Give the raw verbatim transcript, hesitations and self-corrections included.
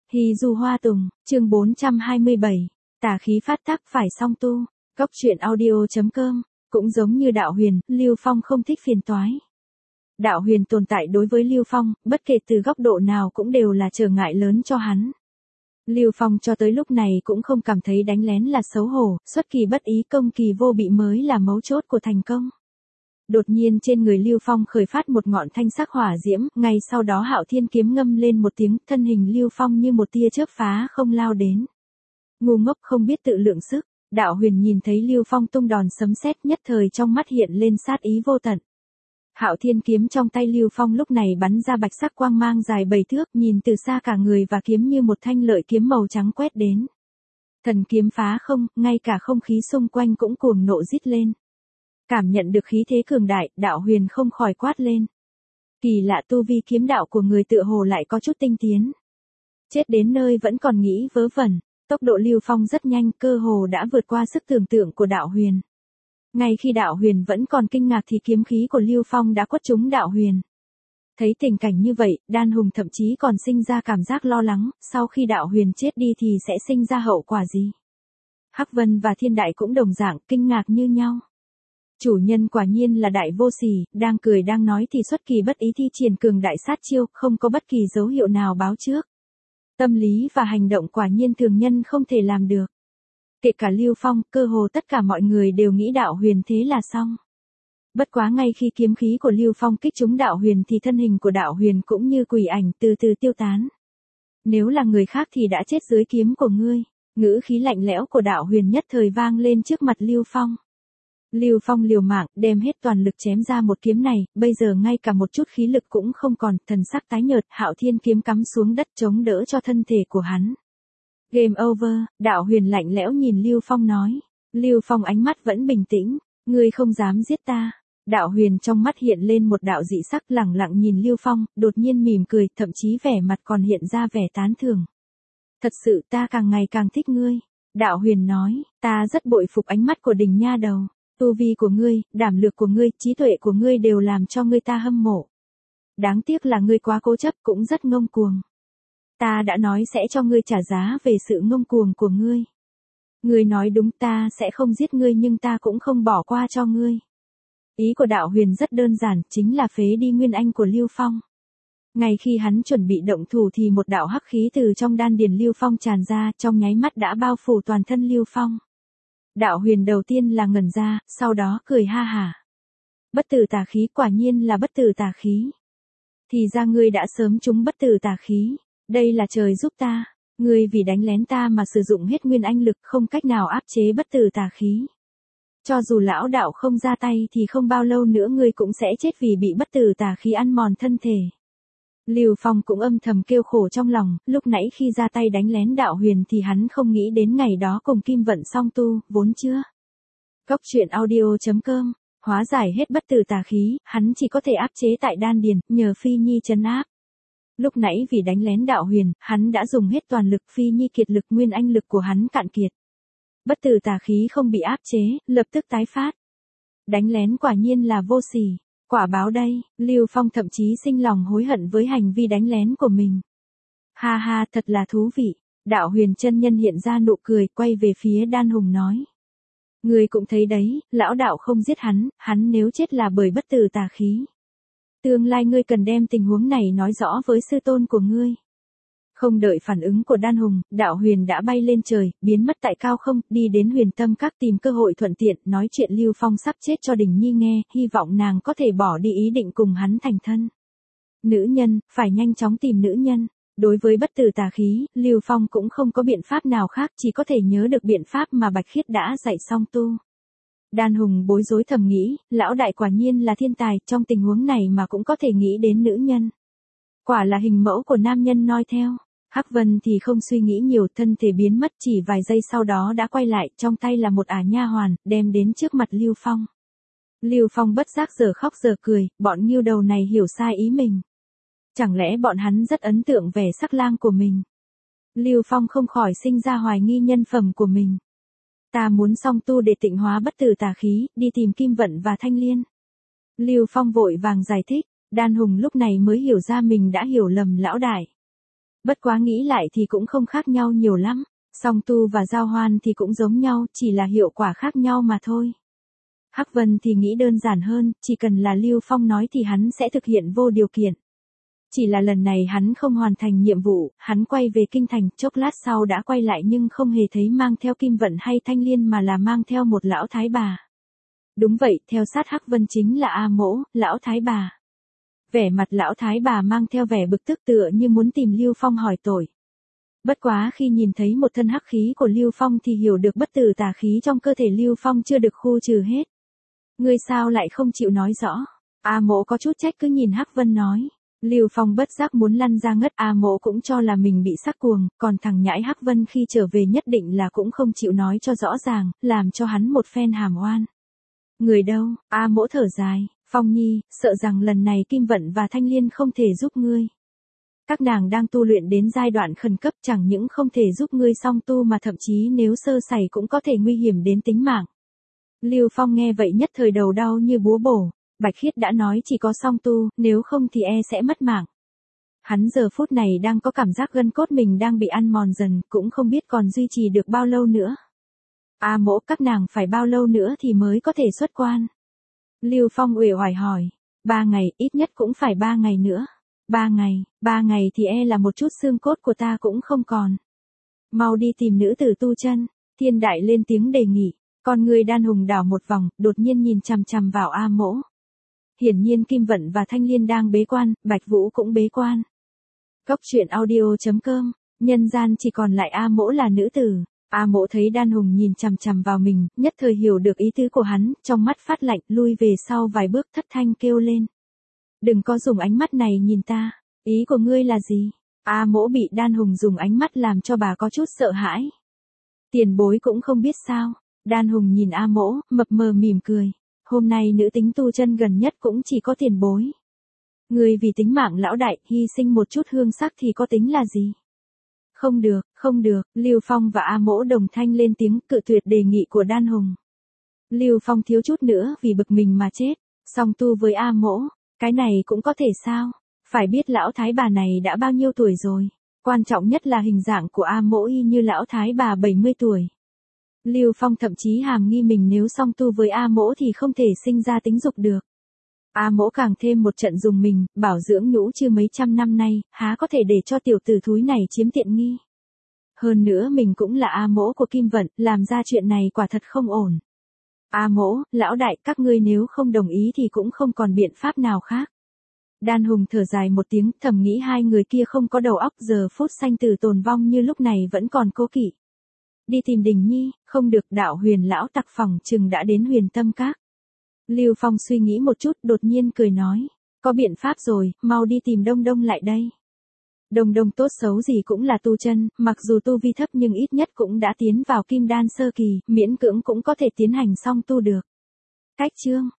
Hy Du Hoa Tùng, chương bốn trăm hai mươi bảy, tà khí phát tác phải song tu, Cốc truyện audio.com, cũng giống như Đạo Huyền, Lưu Phong không thích phiền toái. Đạo Huyền tồn tại đối với Lưu Phong, bất kể từ góc độ nào cũng đều là trở ngại lớn cho hắn. Lưu Phong cho tới lúc này cũng không cảm thấy đánh lén là xấu hổ, xuất kỳ bất ý công kỳ vô bị mới là mấu chốt của thành công. Đột nhiên trên người Lưu Phong khởi phát một ngọn thanh sắc hỏa diễm, ngay sau đó Hạo Thiên kiếm ngâm lên một tiếng, thân hình Lưu Phong như một tia chớp phá không lao đến. Ngu ngốc không biết tự lượng sức, Đạo Huyền nhìn thấy Lưu Phong tung đòn sấm sét nhất thời trong mắt hiện lên sát ý vô tận. Hạo Thiên kiếm trong tay Lưu Phong lúc này bắn ra bạch sắc quang mang dài bảy thước, nhìn từ xa cả người và kiếm như một thanh lợi kiếm màu trắng quét đến. Thần kiếm phá không, ngay cả không khí xung quanh cũng cuồng nộ rít lên. Cảm nhận được khí thế cường đại, Đạo Huyền không khỏi quát lên. Kỳ lạ, tu vi kiếm đạo của người tựa hồ lại có chút tinh tiến. Chết đến nơi vẫn còn nghĩ vớ vẩn, tốc độ Lưu Phong rất nhanh, cơ hồ đã vượt qua sức tưởng tượng của Đạo Huyền. Ngay khi Đạo Huyền vẫn còn kinh ngạc thì kiếm khí của Lưu Phong đã quất trúng Đạo Huyền. Thấy tình cảnh như vậy, Đan Hùng thậm chí còn sinh ra cảm giác lo lắng, sau khi Đạo Huyền chết đi thì sẽ sinh ra hậu quả gì. Hắc Vân và Thiên Đại cũng đồng dạng kinh ngạc như nhau. Chủ nhân quả nhiên là đại vô sỉ, đang cười đang nói thì xuất kỳ bất ý thi triển cường đại sát chiêu, không có bất kỳ dấu hiệu nào báo trước. Tâm lý và hành động quả nhiên thường nhân không thể làm được. Kể cả Lưu Phong, cơ hồ tất cả mọi người đều nghĩ Đạo Huyền thế là xong. Bất quá ngay khi kiếm khí của Lưu Phong kích trúng Đạo Huyền thì thân hình của Đạo Huyền cũng như quỷ ảnh từ từ tiêu tán. Nếu là người khác thì đã chết dưới kiếm của ngươi. Ngữ khí lạnh lẽo của Đạo Huyền nhất thời vang lên trước mặt Lưu Phong. Lưu Phong liều mạng, đem hết toàn lực chém ra một kiếm này, bây giờ ngay cả một chút khí lực cũng không còn, thần sắc tái nhợt, Hạo Thiên kiếm cắm xuống đất chống đỡ cho thân thể của hắn. Game over, Đạo Huyền lạnh lẽo nhìn Lưu Phong nói. Lưu Phong ánh mắt vẫn bình tĩnh, ngươi không dám giết ta. Đạo Huyền trong mắt hiện lên một đạo dị sắc, lẳng lặng nhìn Lưu Phong, đột nhiên mỉm cười, thậm chí vẻ mặt còn hiện ra vẻ tán thưởng. Thật sự ta càng ngày càng thích ngươi. Đạo Huyền nói, ta rất bội phục ánh mắt của Đình nha đầu. Tu vi của ngươi, đảm lược của ngươi, trí tuệ của ngươi đều làm cho người ta hâm mộ. Đáng tiếc là ngươi quá cố chấp, cũng rất ngông cuồng. Ta đã nói sẽ cho ngươi trả giá về sự ngông cuồng của ngươi. Ngươi nói đúng, ta sẽ không giết ngươi nhưng ta cũng không bỏ qua cho ngươi. Ý của Đạo Huyền rất đơn giản, chính là phế đi nguyên anh của Lưu Phong. Ngay khi hắn chuẩn bị động thủ thì một đạo hắc khí từ trong đan điền Lưu Phong tràn ra, trong nháy mắt đã bao phủ toàn thân Lưu Phong. Đạo Huyền đầu tiên là ngẩn ra, sau đó cười ha hả. Bất tử tà khí, quả nhiên là bất tử tà khí. Thì ra ngươi đã sớm trúng bất tử tà khí, đây là trời giúp ta, ngươi vì đánh lén ta mà sử dụng hết nguyên anh lực, không cách nào áp chế bất tử tà khí. Cho dù lão đạo không ra tay thì không bao lâu nữa ngươi cũng sẽ chết vì bị bất tử tà khí ăn mòn thân thể. Lưu Phong cũng âm thầm kêu khổ trong lòng, lúc nãy khi ra tay đánh lén Đạo Huyền thì hắn không nghĩ đến ngày đó cùng Kim Vận song tu, vốn chưa. Cốc truyện audio.com, hóa giải hết bất tử tà khí, hắn chỉ có thể áp chế tại đan điền, nhờ Phi Nhi trấn áp. Lúc nãy vì đánh lén Đạo Huyền, hắn đã dùng hết toàn lực, Phi Nhi kiệt lực, nguyên anh lực của hắn cạn kiệt. Bất tử tà khí không bị áp chế, lập tức tái phát. Đánh lén quả nhiên là vô sỉ. Quả báo đây, Lưu Phong thậm chí sinh lòng hối hận với hành vi đánh lén của mình. Ha ha, thật là thú vị. Đạo Huyền chân nhân hiện ra nụ cười, quay về phía Đan Hùng nói. Ngươi cũng thấy đấy, lão đạo không giết hắn, hắn nếu chết là bởi bất tử tà khí. Tương lai ngươi cần đem tình huống này nói rõ với sư tôn của ngươi. Không đợi phản ứng của Đan Hùng, Đạo Huyền đã bay lên trời, biến mất tại cao không, đi đến Huyền Tâm Các tìm cơ hội thuận tiện, nói chuyện Lưu Phong sắp chết cho Đình Nhi nghe, hy vọng nàng có thể bỏ đi ý định cùng hắn thành thân. Nữ nhân, phải nhanh chóng tìm nữ nhân. Đối với bất tử tà khí, Lưu Phong cũng không có biện pháp nào khác, chỉ có thể nhớ được biện pháp mà Bạch Khiết đã dạy song tu. Đan Hùng bối rối thầm nghĩ, lão đại quả nhiên là thiên tài, trong tình huống này mà cũng có thể nghĩ đến nữ nhân. Quả là hình mẫu của nam nhân noi theo. Hắc Vân thì không suy nghĩ nhiều, thân thể biến mất chỉ vài giây sau đó đã quay lại, trong tay là một ả nha hoàn, đem đến trước mặt Lưu Phong. Lưu Phong bất giác giờ khóc giờ cười, bọn nghiêu đầu này hiểu sai ý mình. Chẳng lẽ bọn hắn rất ấn tượng vẻ sắc lang của mình? Lưu Phong không khỏi sinh ra hoài nghi nhân phẩm của mình. Ta muốn song tu để tịnh hóa bất tử tà khí, đi tìm Kim Vận và Thanh Liên. Lưu Phong vội vàng giải thích, Đan Hùng lúc này mới hiểu ra mình đã hiểu lầm lão đại. Bất quá nghĩ lại thì cũng không khác nhau nhiều lắm, song tu và giao hoan thì cũng giống nhau, chỉ là hiệu quả khác nhau mà thôi. Hắc Vân thì nghĩ đơn giản hơn, chỉ cần là Lưu Phong nói thì hắn sẽ thực hiện vô điều kiện. Chỉ là lần này hắn không hoàn thành nhiệm vụ, hắn quay về kinh thành, chốc lát sau đã quay lại nhưng không hề thấy mang theo Kim Vận hay Thanh Liên mà là mang theo một lão thái bà. Đúng vậy, theo sát Hắc Vân chính là A Mỗ, lão thái bà. Vẻ mặt lão thái bà mang theo vẻ bực tức tựa như muốn tìm Lưu Phong hỏi tội. Bất quá khi nhìn thấy một thân hắc khí của Lưu Phong thì hiểu được bất tử tà khí trong cơ thể Lưu Phong chưa được khu trừ hết. Ngươi sao lại không chịu nói rõ? A Mỗ có chút trách cứ nhìn Hắc Vân nói. Lưu Phong bất giác muốn lăn ra ngất, A Mỗ cũng cho là mình bị sắc cuồng, còn thằng nhãi Hắc Vân khi trở về nhất định là cũng không chịu nói cho rõ ràng, làm cho hắn một phen hàm oan. Người đâu? A Mỗ thở dài, Phong Nhi, sợ rằng lần này Kim Vận và Thanh Liên không thể giúp ngươi. Các nàng đang tu luyện đến giai đoạn khẩn cấp, chẳng những không thể giúp ngươi song tu mà thậm chí nếu sơ sẩy cũng có thể nguy hiểm đến tính mạng. Lưu Phong nghe vậy nhất thời đầu đau như búa bổ. Bạch Khiết đã nói chỉ có song tu, nếu không thì e sẽ mất mạng. Hắn giờ phút này đang có cảm giác gân cốt mình đang bị ăn mòn dần, cũng không biết còn duy trì được bao lâu nữa. A Mỗ, các nàng phải bao lâu nữa thì mới có thể xuất quan? Lưu Phong uể oải hỏi. Ba ngày, ít nhất cũng phải ba ngày nữa. Ba ngày, ba ngày thì e là một chút xương cốt của ta cũng không còn. Mau đi tìm nữ tử tu chân. Thiên Đại lên tiếng đề nghị. Con người Đan Hùng đảo một vòng, đột nhiên nhìn chằm chằm vào A Mỗ. Hiển nhiên Kim Vận và Thanh Liên đang bế quan, Bạch Vũ cũng bế quan. Cốc truyện audio chấm com, nhân gian chỉ còn lại A Mỗ là nữ tử. A Mỗ thấy Đan Hùng nhìn chằm chằm vào mình, nhất thời hiểu được ý tứ của hắn, trong mắt phát lạnh, lui về sau vài bước thất thanh kêu lên. Đừng có dùng ánh mắt này nhìn ta, ý của ngươi là gì? A Mỗ bị Đan Hùng dùng ánh mắt làm cho bà có chút sợ hãi. Tiền bối cũng không biết sao. Đan Hùng nhìn A Mỗ, mập mờ mỉm cười. Hôm nay nữ tính tu chân gần nhất cũng chỉ có tiền bối. Người vì tính mạng lão đại, hy sinh một chút hương sắc thì có tính là gì? Không được, không được, Lưu Phong và A Mỗ đồng thanh lên tiếng cự tuyệt đề nghị của Đan Hùng. Lưu Phong thiếu chút nữa vì bực mình mà chết, song tu với A Mỗ, cái này cũng có thể sao? Phải biết lão thái bà này đã bao nhiêu tuổi rồi, quan trọng nhất là hình dạng của A Mỗ y như lão thái bà bảy mươi tuổi. Lưu Phong thậm chí hàm nghi mình nếu song tu với A Mỗ thì không thể sinh ra tính dục được. A Mỗ càng thêm một trận dùng mình, bảo dưỡng nhũ chưa mấy trăm năm nay, há có thể để cho tiểu tử thúi này chiếm tiện nghi. Hơn nữa mình cũng là A Mỗ của Kim Vận, làm ra chuyện này quả thật không ổn. A Mỗ, lão đại, các ngươi nếu không đồng ý thì cũng không còn biện pháp nào khác. Đan Hùng thở dài một tiếng, thầm nghĩ hai người kia không có đầu óc, giờ phút sanh tử tồn vong như lúc này vẫn còn cố kỵ. Đi tìm Đình Nhi, không được, đạo Huyền lão tặc phòng chừng đã đến Huyền Tâm Các. Lưu Phong suy nghĩ một chút, đột nhiên cười nói, có biện pháp rồi, mau đi tìm Đông Đông lại đây. Đông Đông tốt xấu gì cũng là tu chân, mặc dù tu vi thấp nhưng ít nhất cũng đã tiến vào kim đan sơ kỳ, miễn cưỡng cũng có thể tiến hành song tu được. Cách chương